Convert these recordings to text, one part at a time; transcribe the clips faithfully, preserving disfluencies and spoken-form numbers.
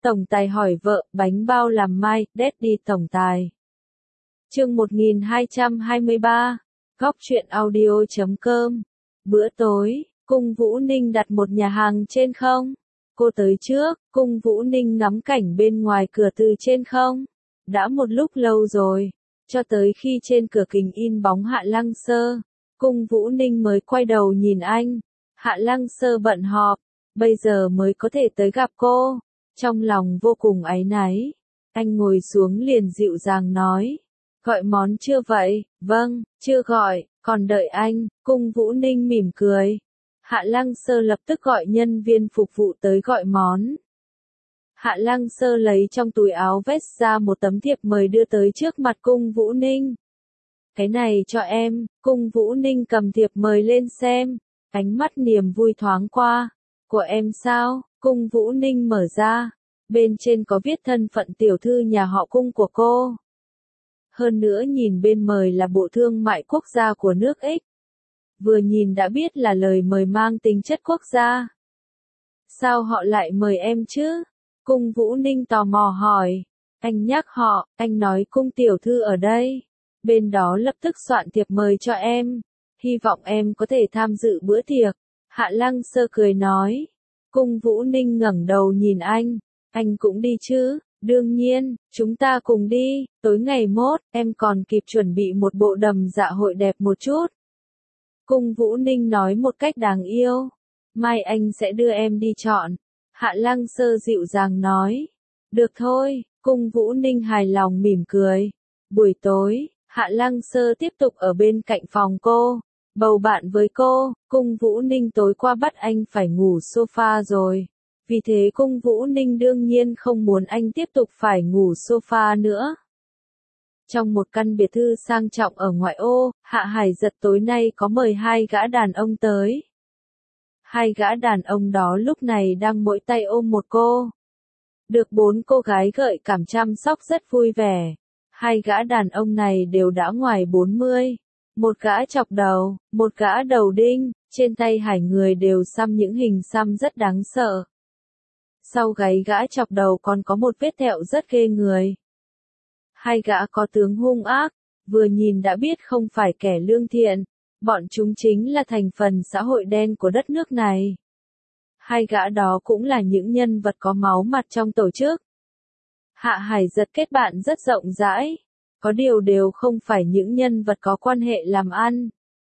Tổng tài hỏi vợ, bánh bao làm mai, Daddy tổng tài. Chương một nghìn hai trăm hai mươi ba, Góc truyện audio chấm com. Bữa tối, Cung Vũ Ninh đặt một nhà hàng trên không. Cô tới trước, Cung Vũ Ninh ngắm cảnh bên ngoài cửa từ trên không. Đã một lúc lâu rồi, cho tới khi trên cửa kính in bóng Hạ Lăng Sơ, Cung Vũ Ninh mới quay đầu nhìn anh. Hạ Lăng Sơ bận họp, bây giờ mới có thể tới gặp cô. Trong lòng vô cùng áy náy, anh ngồi xuống liền dịu dàng nói. Gọi món chưa vậy? Vâng, chưa gọi, còn đợi anh. Cung Vũ Ninh mỉm cười. Hạ Lăng Sơ lập tức gọi nhân viên phục vụ tới gọi món. Hạ Lăng Sơ lấy trong túi áo vest ra một tấm thiệp mời đưa tới trước mặt Cung Vũ Ninh. Cái này cho em. Cung Vũ Ninh cầm thiệp mời lên xem, ánh mắt niềm vui thoáng qua. Của em sao? Cung Vũ Ninh mở ra, bên trên có viết thân phận tiểu thư nhà họ Cung của cô. Hơn nữa nhìn bên mời là Bộ Thương mại Quốc gia của nước X. Vừa nhìn đã biết là lời mời mang tính chất quốc gia. Sao họ lại mời em chứ? Cung Vũ Ninh tò mò hỏi. Anh nhắc họ, anh nói Cung tiểu thư ở đây. Bên đó lập tức soạn thiệp mời cho em. Hy vọng em có thể tham dự bữa tiệc. Hạ Lăng Sơ cười nói. Cung Vũ Ninh ngẩng đầu nhìn anh. Anh cũng đi chứ? Đương nhiên, chúng ta cùng đi. Tối ngày mốt, em còn kịp chuẩn bị một bộ đầm dạ hội đẹp một chút. Cung Vũ Ninh nói một cách đáng yêu. Mai anh sẽ đưa em đi chọn. Hạ Lăng Sơ dịu dàng nói. Được thôi. Cung Vũ Ninh hài lòng mỉm cười. Buổi tối, Hạ Lăng Sơ tiếp tục ở bên cạnh phòng cô. Bầu bạn với cô. Cung Vũ Ninh tối qua bắt anh phải ngủ sofa rồi. Vì thế Cung Vũ Ninh đương nhiên không muốn anh tiếp tục phải ngủ sofa nữa. Trong một căn biệt thư sang trọng ở ngoại ô, Hạ Hải Giật tối nay có mời hai gã đàn ông tới. Hai gã đàn ông đó lúc này đang mỗi tay ôm một cô. Được bốn cô gái gợi cảm chăm sóc rất vui vẻ. Hai gã đàn ông này đều đã ngoài bốn mươi. Một gã chọc đầu, một gã đầu đinh, trên tay hai người đều xăm những hình xăm rất đáng sợ. Sau gáy gã chọc đầu còn có một vết thẹo rất ghê người. Hai gã có tướng hung ác, vừa nhìn đã biết không phải kẻ lương thiện, bọn chúng chính là thành phần xã hội đen của đất nước này. Hai gã đó cũng là những nhân vật có máu mặt trong tổ chức. Hạ Hải Giật kết bạn rất rộng rãi, có điều đều không phải những nhân vật có quan hệ làm ăn,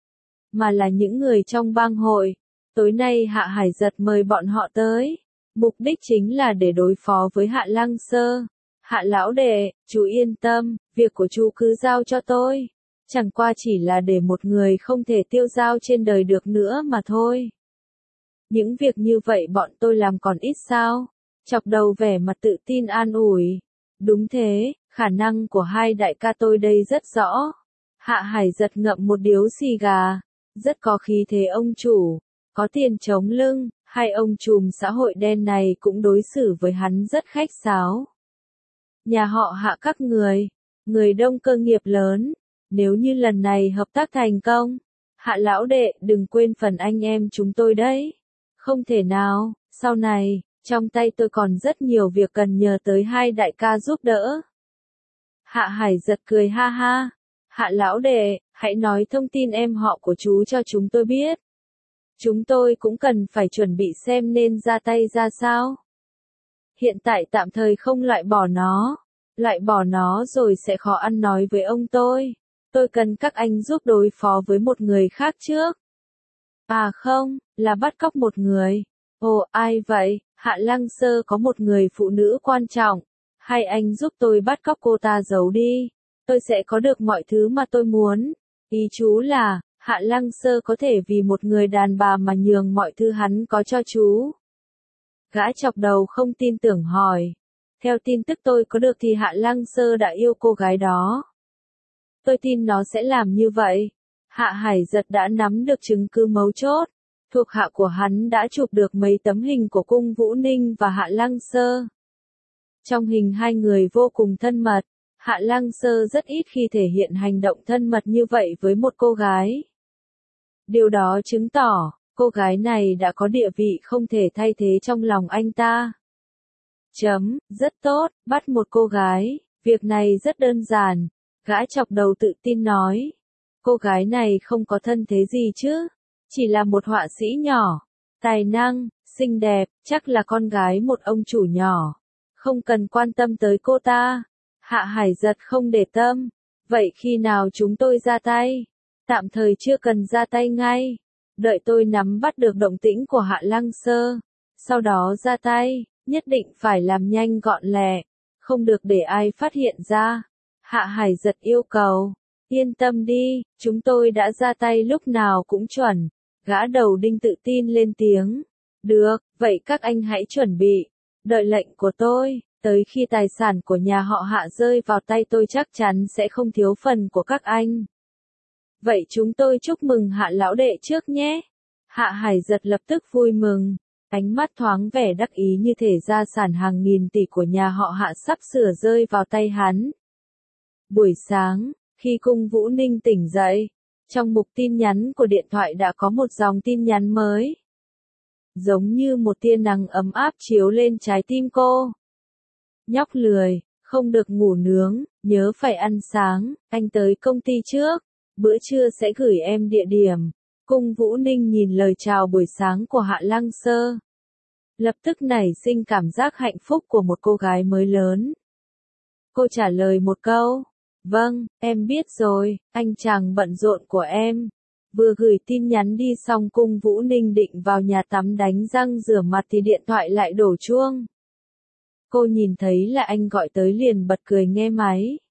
mà là những người trong bang hội. Tối nay Hạ Hải Giật mời bọn họ tới, mục đích chính là để đối phó với Hạ Lăng Sơ. Hạ lão đệ, chú yên tâm, việc của chú cứ giao cho tôi. Chẳng qua chỉ là để một người không thể tiêu dao trên đời được nữa mà thôi. Những việc như vậy bọn tôi làm còn ít sao? Chọc đầu vẻ mặt tự tin an ủi. Đúng thế, khả năng của hai đại ca tôi đây rất rõ. Hạ Hải Giật ngậm một điếu xì gà. Rất có khí thế ông chủ, có tiền chống lưng, hai ông trùm xã hội đen này cũng đối xử với hắn rất khách sáo. Nhà họ Hạ các người, người đông cơ nghiệp lớn, nếu như lần này hợp tác thành công, Hạ lão đệ đừng quên phần anh em chúng tôi đấy. Không thể nào, sau này, trong tay tôi còn rất nhiều việc cần nhờ tới hai đại ca giúp đỡ. Hạ Hải Giật cười ha ha. Hạ lão đệ, hãy nói thông tin em họ của chú cho chúng tôi biết. Chúng tôi cũng cần phải chuẩn bị xem nên ra tay ra sao. Hiện tại tạm thời không loại bỏ nó. Loại bỏ nó rồi sẽ khó ăn nói với ông tôi. Tôi cần các anh giúp đối phó với một người khác trước. À không, là bắt cóc một người. Ồ, ai vậy? Hạ Lăng Sơ có một người phụ nữ quan trọng. Hai anh giúp tôi bắt cóc cô ta giấu đi. Tôi sẽ có được mọi thứ mà tôi muốn. Ý chú là, Hạ Lăng Sơ có thể vì một người đàn bà mà nhường mọi thứ hắn có cho chú. Gã chọc đầu không tin tưởng hỏi. Theo tin tức tôi có được thì Hạ Lăng Sơ đã yêu cô gái đó. Tôi tin nó sẽ làm như vậy. Hạ Hải Giật đã nắm được chứng cứ mấu chốt. Thuộc hạ của hắn đã chụp được mấy tấm hình của Cung Vũ Ninh và Hạ Lăng Sơ. Trong hình hai người vô cùng thân mật. Hạ Lăng Sơ rất ít khi thể hiện hành động thân mật như vậy với một cô gái. Điều đó chứng tỏ, cô gái này đã có địa vị không thể thay thế trong lòng anh ta. Chấm, rất tốt, bắt một cô gái, việc này rất đơn giản. Gã chọc đầu tự tin nói. Cô gái này không có thân thế gì chứ, chỉ là một họa sĩ nhỏ, tài năng, xinh đẹp, chắc là con gái một ông chủ nhỏ. Không cần quan tâm tới cô ta. Hạ Hải giật không để tâm. Vậy khi nào chúng tôi ra tay? Tạm thời chưa cần ra tay ngay. Đợi tôi nắm bắt được động tĩnh của Hạ Lăng Sơ. Sau đó ra tay, nhất định phải làm nhanh gọn lẹ. Không được để ai phát hiện ra. Hạ Hải giật yêu cầu. Yên tâm đi, chúng tôi đã ra tay lúc nào cũng chuẩn. Gã đầu đinh tự tin lên tiếng. Được, vậy các anh hãy chuẩn bị. Đợi lệnh của tôi, tới khi tài sản của nhà họ Hạ rơi vào tay tôi chắc chắn sẽ không thiếu phần của các anh. Vậy chúng tôi chúc mừng Hạ lão đệ trước nhé. Hạ Hải giật lập tức vui mừng, ánh mắt thoáng vẻ đắc ý như thể gia sản hàng nghìn tỷ của nhà họ Hạ sắp sửa rơi vào tay hắn. Buổi sáng, khi Cung Vũ Ninh tỉnh dậy, trong mục tin nhắn của điện thoại đã có một dòng tin nhắn mới. Giống như một tia nắng ấm áp chiếu lên trái tim cô. Nhóc lười, không được ngủ nướng, nhớ phải ăn sáng, anh tới công ty trước, bữa trưa sẽ gửi em địa điểm. Cung Vũ Ninh nhìn lời chào buổi sáng của Hạ Lăng Sơ. Lập tức nảy sinh cảm giác hạnh phúc của một cô gái mới lớn. Cô trả lời một câu. Vâng, em biết rồi, anh chàng bận rộn của em. Vừa gửi tin nhắn đi xong Cung Vũ Ninh định vào nhà tắm đánh răng rửa mặt thì điện thoại lại đổ chuông. Cô nhìn thấy là anh gọi tới liền bật cười nghe máy.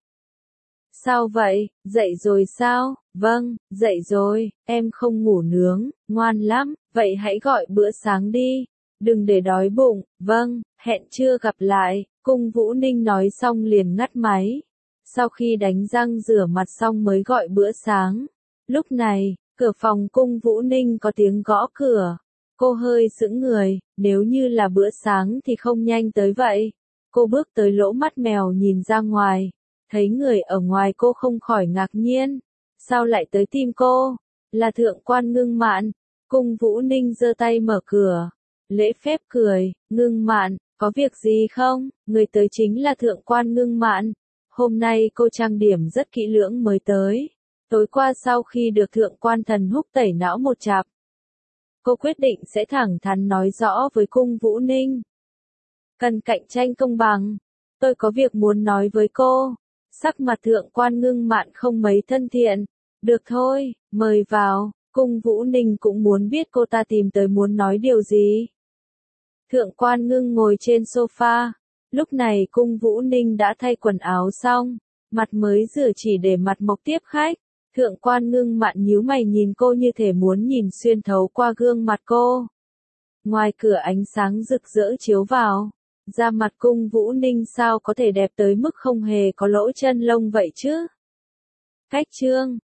Sao vậy, dậy rồi sao? Vâng, dậy rồi, em không ngủ nướng, ngoan lắm, vậy hãy gọi bữa sáng đi. Đừng để đói bụng, vâng, hẹn trưa gặp lại. Cung Vũ Ninh nói xong liền ngắt máy. Sau khi đánh răng rửa mặt xong mới gọi bữa sáng. Lúc này, cửa phòng Cung Vũ Ninh có tiếng gõ cửa. Cô hơi sững người, nếu như là bữa sáng thì không nhanh tới vậy. Cô bước tới lỗ mắt mèo nhìn ra ngoài. Thấy người ở ngoài cô không khỏi ngạc nhiên. Sao lại tới tìm cô? Là Thượng quan Ngưng Mạn. Cung Vũ Ninh giơ tay mở cửa. Lễ phép cười, Ngưng Mạn, có việc gì không? Người tới chính là Thượng quan Ngưng Mạn. Hôm nay cô trang điểm rất kỹ lưỡng mới tới. Tối qua sau khi được Thượng quan Thần Húc tẩy não một chặp, cô quyết định sẽ thẳng thắn nói rõ với Cung Vũ Ninh. Cần cạnh tranh công bằng. Tôi có việc muốn nói với cô. Sắc mặt Thượng quan Ngưng Mạn không mấy thân thiện. Được thôi, mời vào. Cung Vũ Ninh cũng muốn biết cô ta tìm tới muốn nói điều gì. Thượng quan Ngưng ngồi trên sofa. Lúc này Cung Vũ Ninh đã thay quần áo xong. Mặt mới rửa chỉ để mặt mộc tiếp khách. Thượng quan Ngưng Mạn nhíu mày nhìn cô như thể muốn nhìn xuyên thấu qua gương mặt cô. Ngoài cửa ánh sáng rực rỡ chiếu vào. Da mặt Cung Vũ Ninh sao có thể đẹp tới mức không hề có lỗ chân lông vậy chứ? Cách chương